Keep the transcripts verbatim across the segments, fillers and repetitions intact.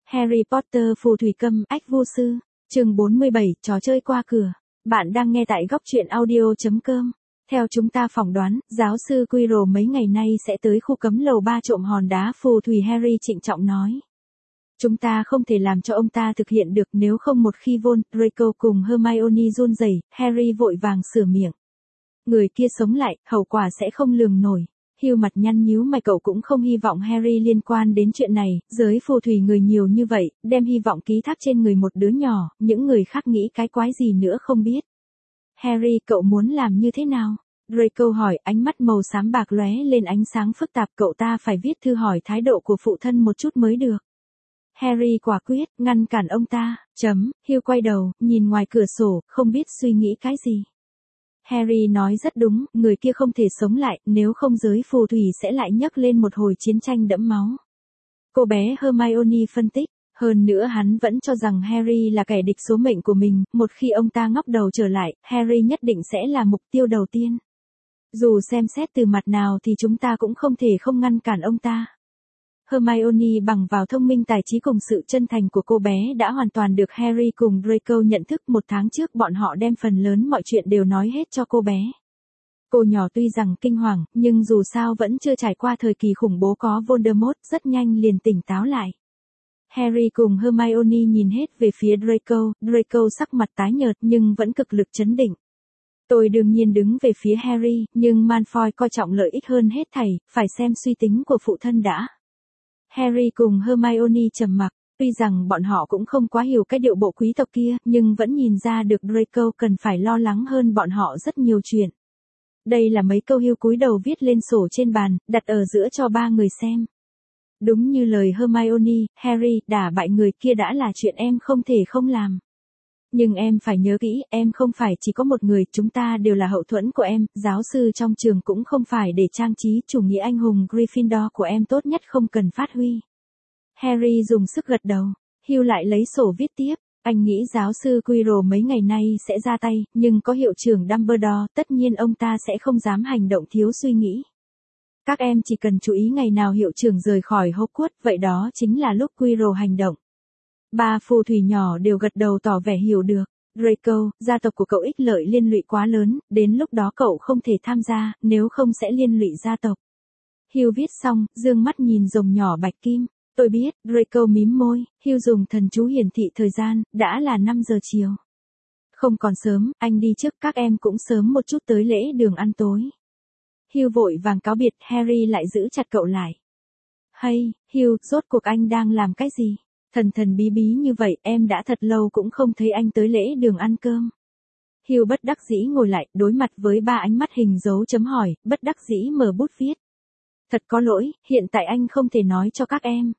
Harry Potter phù thủy câm ách vô sư, chương bốn mươi bảy, trò chơi qua cửa. Bạn đang nghe tại góc truyện audio chấm com. Theo chúng ta phỏng đoán, giáo sư Quirrell mấy ngày nay sẽ tới khu cấm lầu ba trộm hòn đá phù thủy, Harry trịnh trọng nói. Chúng ta không thể làm cho ông ta thực hiện được, nếu không một khi Von, Draco cùng Hermione run rẩy. Harry vội vàng sửa miệng. Người kia sống lại, hậu quả sẽ không lường nổi. Hugh mặt nhăn nhíu mày, cậu cũng không hy vọng Harry liên quan đến chuyện này, giới phù thủy người nhiều như vậy, đem hy vọng ký thác trên người một đứa nhỏ, những người khác nghĩ cái quái gì nữa không biết. Harry, cậu muốn làm như thế nào? Draco hỏi, ánh mắt màu xám bạc lóe lên ánh sáng phức tạp. Cậu ta phải viết thư hỏi thái độ của phụ thân một chút mới được. Harry quả quyết, ngăn cản ông ta, chấm. Hugh quay đầu, nhìn ngoài cửa sổ, không biết suy nghĩ cái gì. Harry nói rất đúng, người kia không thể sống lại, nếu không giới phù thủy sẽ lại nhấc lên một hồi chiến tranh đẫm máu. Cô bé Hermione phân tích, hơn nữa hắn vẫn cho rằng Harry là kẻ địch số mệnh của mình, một khi ông ta ngóc đầu trở lại, Harry nhất định sẽ là mục tiêu đầu tiên. Dù xem xét từ mặt nào thì chúng ta cũng không thể không ngăn cản ông ta. Hermione bằng vào thông minh tài trí cùng sự chân thành của cô bé đã hoàn toàn được Harry cùng Draco nhận thức. Một tháng trước bọn họ đem phần lớn mọi chuyện đều nói hết cho cô bé. Cô nhỏ tuy rằng kinh hoàng, nhưng dù sao vẫn chưa trải qua thời kỳ khủng bố có Voldemort, rất nhanh liền tỉnh táo lại. Harry cùng Hermione nhìn hết về phía Draco, Draco sắc mặt tái nhợt nhưng vẫn cực lực trấn định. Tôi đương nhiên đứng về phía Harry, nhưng Malfoy coi trọng lợi ích hơn hết thảy, phải xem suy tính của phụ thân đã. Harry cùng Hermione trầm mặc, tuy rằng bọn họ cũng không quá hiểu cái điệu bộ quý tộc kia, nhưng vẫn nhìn ra được Draco cần phải lo lắng hơn bọn họ rất nhiều chuyện. Đây là mấy câu Hugh cúi đầu viết lên sổ trên bàn, đặt ở giữa cho ba người xem. Đúng như lời Hermione, Harry, đả bại người kia đã là chuyện em không thể không làm. Nhưng em phải nhớ kỹ, em không phải chỉ có một người, chúng ta đều là hậu thuẫn của em, giáo sư trong trường cũng không phải để trang trí, chủ nghĩa anh hùng Gryffindor của em tốt nhất không cần phát huy. Harry dùng sức gật đầu, Hugh lại lấy sổ viết tiếp, anh nghĩ giáo sư Quirrell mấy ngày nay sẽ ra tay, nhưng có hiệu trưởng Dumbledore, tất nhiên ông ta sẽ không dám hành động thiếu suy nghĩ. Các em chỉ cần chú ý ngày nào hiệu trưởng rời khỏi Hogwarts, vậy đó chính là lúc Quirrell hành động. Ba phù thủy nhỏ đều gật đầu tỏ vẻ hiểu được. Draco, gia tộc của cậu ích lợi liên lụy quá lớn, đến lúc đó cậu không thể tham gia, nếu không sẽ liên lụy gia tộc. Hugh viết xong, dương mắt nhìn rồng nhỏ bạch kim. Tôi biết, Draco mím môi, Hugh dùng thần chú hiển thị thời gian, đã là năm giờ chiều. Không còn sớm, anh đi trước, các em cũng sớm một chút tới lễ đường ăn tối. Hugh vội vàng cáo biệt, Harry lại giữ chặt cậu lại. Hay, Hugh, rốt cuộc anh đang làm cái gì? Thần thần bí bí như vậy, em đã thật lâu cũng không thấy anh tới lễ đường ăn cơm. Hugh bất đắc dĩ ngồi lại, đối mặt với ba ánh mắt hình dấu chấm hỏi, bất đắc dĩ mở bút viết. Thật có lỗi, hiện tại anh không thể nói cho các em.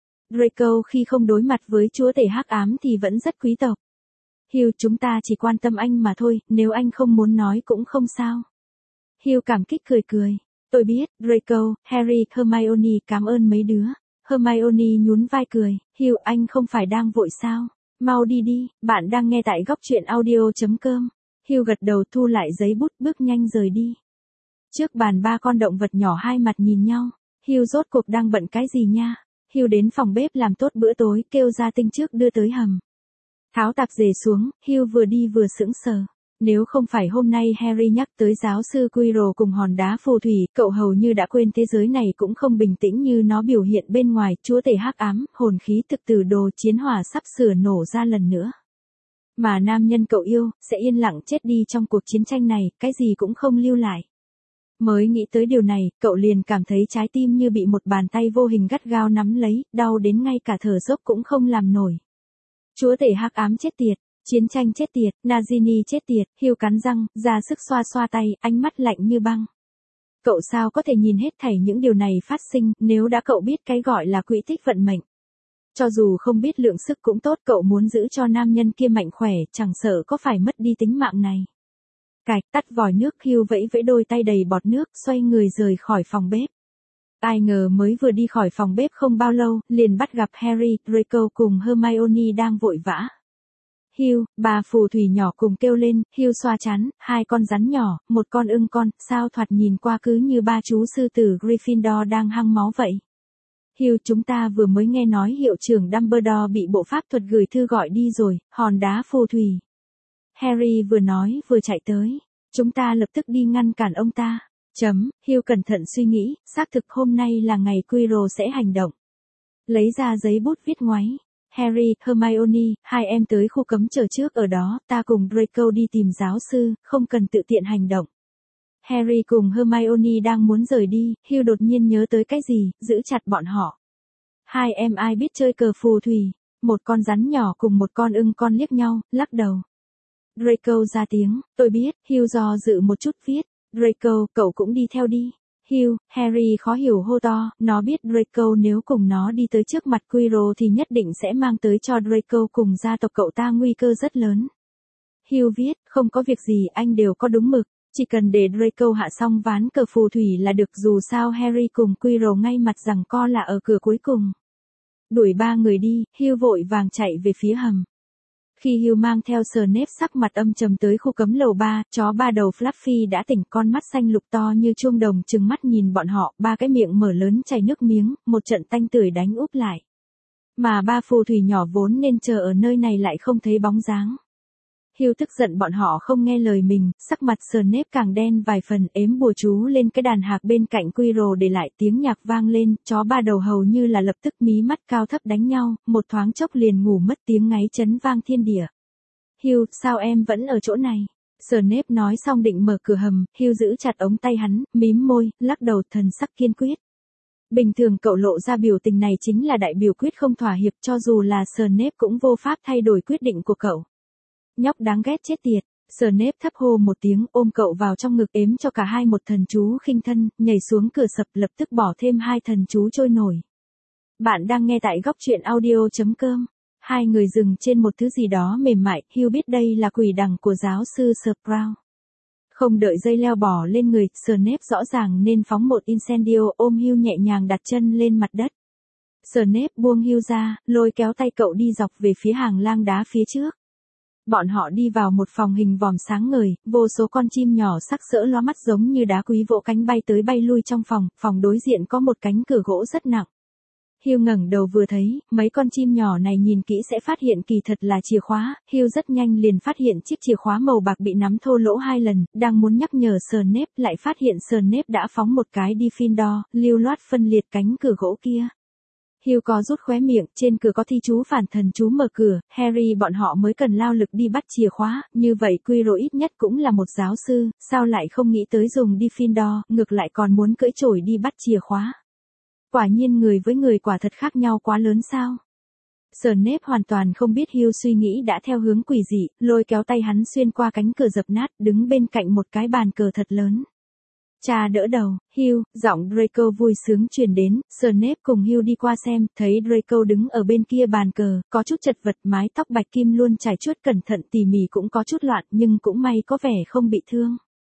Draco khi không đối mặt với chúa tể hắc ám thì vẫn rất quý tộc. Hugh, chúng ta chỉ quan tâm anh mà thôi, nếu anh không muốn nói cũng không sao. Hugh cảm kích cười cười. Tôi biết, Draco, Harry, Hermione, cảm ơn mấy đứa. Hermione nhún vai cười, Hugh, anh không phải đang vội sao? Mau đi đi, bạn đang nghe tại góc truyện audio chấm com. Hugh gật đầu thu lại giấy bút, bước nhanh rời đi. Trước bàn ba con động vật nhỏ hai mặt nhìn nhau. Hugh, rốt cuộc đang bận cái gì nha? Hugh đến phòng bếp làm tốt bữa tối, kêu gia tinh trước đưa tới hầm. Tháo tạp dề xuống, Hugh vừa đi vừa sững sờ. Nếu không phải hôm nay Harry nhắc tới giáo sư Quirrell cùng hòn đá phù thủy, cậu hầu như đã quên thế giới này cũng không bình tĩnh như nó biểu hiện bên ngoài. Chúa tể hắc ám, hồn khí thực tử đồ, chiến hỏa sắp sửa nổ ra lần nữa. Mà nam nhân cậu yêu, sẽ yên lặng chết đi trong cuộc chiến tranh này, cái gì cũng không lưu lại. Mới nghĩ tới điều này, cậu liền cảm thấy trái tim như bị một bàn tay vô hình gắt gao nắm lấy, đau đến ngay cả thở dốc cũng không làm nổi. Chúa tể hắc ám chết tiệt. Chiến tranh chết tiệt, Nagini chết tiệt, Hugh cắn răng, ra sức xoa xoa tay, ánh mắt lạnh như băng. Cậu sao có thể nhìn hết thảy những điều này phát sinh, nếu đã cậu biết cái gọi là quỹ tích vận mệnh. Cho dù không biết lượng sức cũng tốt, cậu muốn giữ cho nam nhân kia mạnh khỏe, chẳng sợ có phải mất đi tính mạng này. Cạch, tắt vòi nước, Hugh vẫy vẫy đôi tay đầy bọt nước, xoay người rời khỏi phòng bếp. Ai ngờ mới vừa đi khỏi phòng bếp không bao lâu, liền bắt gặp Harry, Draco cùng Hermione đang vội vã. Hugh, bà phù thủy nhỏ cùng kêu lên, Hugh xoa chán, hai con rắn nhỏ, một con ưng con, sao thoạt nhìn qua cứ như ba chú sư tử Gryffindor đang hăng máu vậy. Hugh, chúng ta vừa mới nghe nói hiệu trưởng Dumbledore bị bộ pháp thuật gửi thư gọi đi rồi, hòn đá phù thủy. Harry vừa nói vừa chạy tới. Chúng ta lập tức đi ngăn cản ông ta. Chấm, Hugh cẩn thận suy nghĩ, xác thực hôm nay là ngày Quirrell sẽ hành động. Lấy ra giấy bút viết ngoáy. Harry, Hermione, hai em tới khu cấm chờ trước ở đó, ta cùng Draco đi tìm giáo sư, không cần tự tiện hành động. Harry cùng Hermione đang muốn rời đi, Hugh đột nhiên nhớ tới cái gì, giữ chặt bọn họ. Hai em ai biết chơi cờ phù thủy? Một con rắn nhỏ cùng một con ưng con liếc nhau, lắc đầu. Draco ra tiếng, tôi biết, Hugh do dự một chút viết. Draco, cậu cũng đi theo đi. Hugh, Harry khó hiểu hô to, nó biết Draco nếu cùng nó đi tới trước mặt Quirrell thì nhất định sẽ mang tới cho Draco cùng gia tộc cậu ta nguy cơ rất lớn. Hugh viết, không có việc gì, anh đều có đúng mực, chỉ cần để Draco hạ xong ván cờ phù thủy là được, dù sao Harry cùng Quirrell ngay mặt giằng co là ở cửa cuối cùng. Đuổi ba người đi, Hugh vội vàng chạy về phía hầm. Khi Hugh mang theo Snape sắc mặt âm trầm tới khu cấm lầu ba, chó ba đầu Fluffy đã tỉnh, con mắt xanh lục to như chuông đồng trừng mắt nhìn bọn họ, ba cái miệng mở lớn chảy nước miếng, một trận tanh tưởi đánh úp lại. Mà ba phù thủy nhỏ vốn nên chờ ở nơi này lại không thấy bóng dáng. Hugh tức giận bọn họ không nghe lời mình, sắc mặt Snape càng đen vài phần, ếm bùa chú lên cái đàn hạc bên cạnh Quirrell để lại tiếng nhạc vang lên, chó ba đầu hầu như là lập tức mí mắt cao thấp đánh nhau, một thoáng chốc liền ngủ mất, tiếng ngáy chấn vang thiên địa. Hugh, sao em vẫn ở chỗ này? Snape nói xong định mở cửa hầm, Hugh giữ chặt ống tay hắn, mím môi, lắc đầu, thần sắc kiên quyết. Bình thường cậu lộ ra biểu tình này chính là đại biểu quyết không thỏa hiệp, cho dù là Snape cũng vô pháp thay đổi quyết định của cậu. Nhóc đáng ghét chết tiệt. Snape thấp hô một tiếng, ôm cậu vào trong ngực, ếm cho cả hai một thần chú khinh thân, nhảy xuống cửa sập, lập tức bỏ thêm hai thần chú trôi nổi. Bạn đang nghe tại góc truyện audio chấm com. Hai người dừng trên một thứ gì đó mềm mại, Hugh biết đây là quỷ đằng của giáo sư Sprout. Không đợi dây leo bò lên người, Snape rõ ràng nên phóng một incendio, ôm Hugh nhẹ nhàng đặt chân lên mặt đất. Snape buông Hugh ra, lôi kéo tay cậu đi dọc về phía hàng lang đá phía trước. Bọn họ đi vào một phòng hình vòm sáng ngời, vô số con chim nhỏ sắc sỡ lóa mắt giống như đá quý vỗ cánh bay tới bay lui trong phòng, phòng đối diện có một cánh cửa gỗ rất nặng. Hugh ngẩng đầu vừa thấy, mấy con chim nhỏ này nhìn kỹ sẽ phát hiện kỳ thật là chìa khóa, Hugh rất nhanh liền phát hiện chiếc chìa khóa màu bạc bị nắm thô lỗ hai lần, đang muốn nhắc nhở Snape lại phát hiện Snape đã phóng một cái Gryffindor, lưu loát phân liệt cánh cửa gỗ kia. Hugh có rút khóe miệng, trên cửa có thi chú phản thần chú mở cửa, Harry bọn họ mới cần lao lực đi bắt chìa khóa, như vậy Quirrell ít nhất cũng là một giáo sư, sao lại không nghĩ tới dùng Gryffindor, ngược lại còn muốn cưỡi chổi đi bắt chìa khóa. Quả nhiên người với người quả thật khác nhau quá lớn sao. Snape hoàn toàn không biết Hugh suy nghĩ đã theo hướng quỷ dị, lôi kéo tay hắn xuyên qua cánh cửa dập nát, đứng bên cạnh một cái bàn cờ thật lớn. Cha đỡ đầu, Hugh, giọng Draco vui sướng truyền đến, Snape cùng Hugh đi qua xem, thấy Draco đứng ở bên kia bàn cờ, có chút chật vật, mái tóc bạch kim luôn trải chuốt cẩn thận tỉ mỉ, cũng có chút loạn, nhưng cũng may có vẻ không bị thương.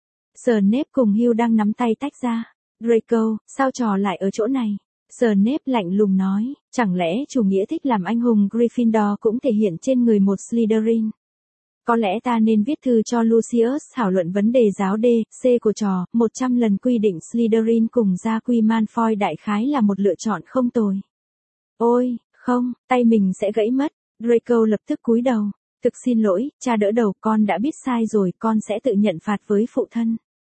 Snape cùng Hugh đang nắm tay tách ra. Draco, sao trò lại ở chỗ này? Snape lạnh lùng nói, chẳng lẽ chủ nghĩa thích làm anh hùng Gryffindor cũng thể hiện trên người một Slytherin? Có lẽ ta nên viết thư cho Lucius thảo luận vấn đề giáo D, C của trò, một trăm lần quy định Slytherin cùng gia quy Malfoy đại khái là một lựa chọn không tồi. Ôi, không, tay mình sẽ gãy mất. Draco lập tức cúi đầu. Thực xin lỗi, cha đỡ đầu, con đã biết sai rồi, con sẽ tự nhận phạt với phụ thân.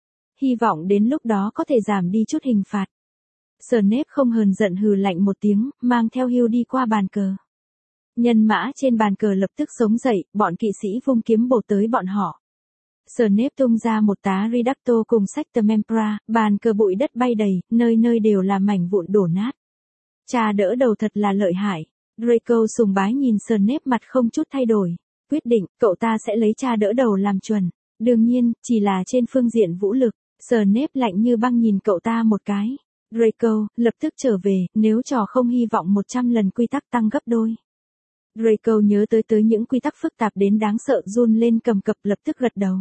Hy vọng đến lúc đó có thể giảm đi chút hình phạt. Snape không hờn giận hừ lạnh một tiếng, mang theo Hugh đi qua bàn cờ. Nhân mã trên bàn cờ lập tức sống dậy, bọn kỵ sĩ vung kiếm bổ tới bọn họ. Snape tung ra một tá Reducto cùng Sectum Empra, bàn cờ bụi đất bay đầy, nơi nơi đều là mảnh vụn đổ nát. Cha đỡ đầu thật là lợi hại. Draco sùng bái nhìn Snape, mặt không chút thay đổi. Quyết định, cậu ta sẽ lấy cha đỡ đầu làm chuẩn. Đương nhiên, chỉ là trên phương diện vũ lực. Snape lạnh như băng nhìn cậu ta một cái. Draco, lập tức trở về, nếu trò không hy vọng một trăm lần quy tắc tăng gấp đôi. Draco nhớ tới tới những quy tắc phức tạp đến đáng sợ, run lên cầm cập, lập tức gật đầu.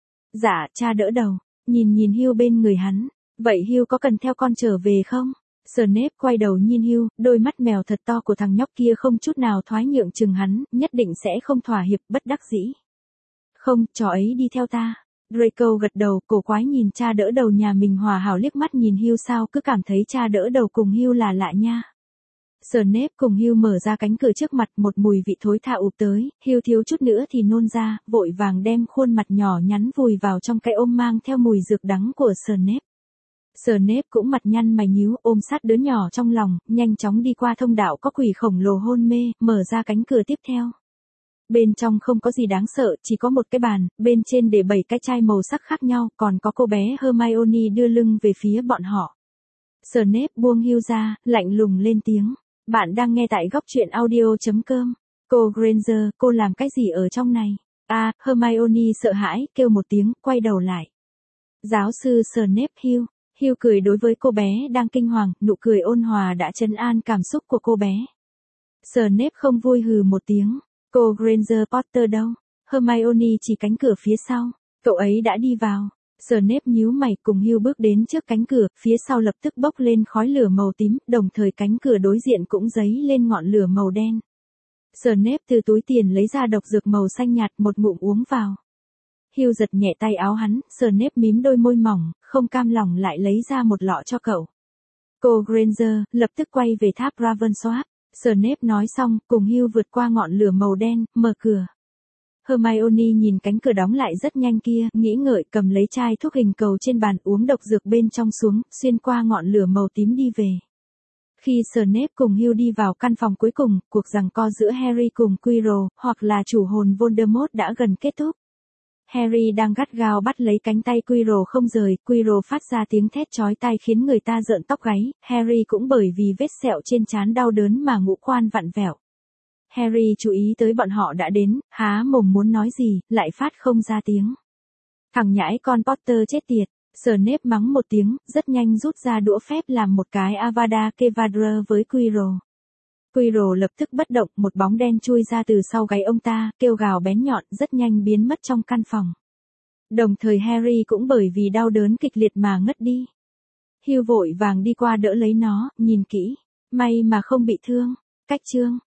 Dạ, cha đỡ đầu. Nhìn nhìn Hugh bên người hắn. Vậy Hugh có cần theo con trở về không? Snape quay đầu nhìn Hugh, đôi mắt mèo thật to của thằng nhóc kia không chút nào thoái nhượng chừng hắn, nhất định sẽ không thỏa hiệp, bất đắc dĩ. Không, trò ấy đi theo ta. Draco gật đầu, cổ quái nhìn cha đỡ đầu nhà mình hòa hảo liếc mắt nhìn Hugh, sao cứ cảm thấy cha đỡ đầu cùng Hugh là lạ nha. Snape cùng Hugh mở ra cánh cửa trước mặt, một mùi vị thối tha ụp tới, Hugh thiếu chút nữa thì nôn ra, vội vàng đem khuôn mặt nhỏ nhắn vùi vào trong cái ôm mang theo mùi dược đắng của Snape. Snape cũng mặt nhăn mày nhíu, ôm sát đứa nhỏ trong lòng, nhanh chóng đi qua thông đạo có quỷ khổng lồ hôn mê, mở ra cánh cửa tiếp theo. Bên trong không có gì đáng sợ, chỉ có một cái bàn, bên trên để bảy cái chai màu sắc khác nhau, còn có cô bé Hermione đưa lưng về phía bọn họ. Snape buông Hugh ra, lạnh lùng lên tiếng. Bạn đang nghe tại góc truyện audio chấm com. Cô Granger, cô làm cái gì ở trong này? À, Hermione sợ hãi, kêu một tiếng, quay đầu lại. Giáo sư Snape. Hugh. Hugh cười đối với cô bé đang kinh hoàng, nụ cười ôn hòa đã trấn an cảm xúc của cô bé. Snape không vui hừ một tiếng. Cô Granger Potter đâu? Hermione chỉ cánh cửa phía sau. Cậu ấy đã đi vào. Snape nhíu mày, cùng Hugh bước đến trước cánh cửa, phía sau lập tức bốc lên khói lửa màu tím, đồng thời cánh cửa đối diện cũng dấy lên ngọn lửa màu đen. Snape từ túi tiền lấy ra độc dược màu xanh nhạt, một ngụm uống vào. Hugh giật nhẹ tay áo hắn, Snape mím đôi môi mỏng, không cam lòng lại lấy ra một lọ cho cậu. Cô Granger lập tức quay về tháp Ravensworth. Snape nói xong, cùng Hugh vượt qua ngọn lửa màu đen, mở cửa. Hermione nhìn cánh cửa đóng lại rất nhanh kia, nghĩ ngợi, cầm lấy chai thuốc hình cầu trên bàn, uống độc dược bên trong xuống, xuyên qua ngọn lửa màu tím đi về. Khi Snape cùng Hugh đi vào căn phòng cuối cùng, cuộc giằng co giữa Harry cùng Quirrell, hoặc là chủ hồn Voldemort đã gần kết thúc. Harry đang gắt gao bắt lấy cánh tay Quirrell không rời, Quirrell phát ra tiếng thét chói tai khiến người ta rợn tóc gáy, Harry cũng bởi vì vết sẹo trên trán đau đớn mà ngũ quan vặn vẹo. Harry chú ý tới bọn họ đã đến, há mồm muốn nói gì, lại phát không ra tiếng. Thằng nhãi con Potter chết tiệt, Snape mắng một tiếng, rất nhanh rút ra đũa phép làm một cái Avada Kedavra với Quirrell. Quirrell lập tức bất động, một bóng đen chui ra từ sau gáy ông ta, kêu gào bén nhọn, rất nhanh biến mất trong căn phòng. Đồng thời Harry cũng bởi vì đau đớn kịch liệt mà ngất đi. Hugh vội vàng đi qua đỡ lấy nó, nhìn kỹ, may mà không bị thương. Cách chương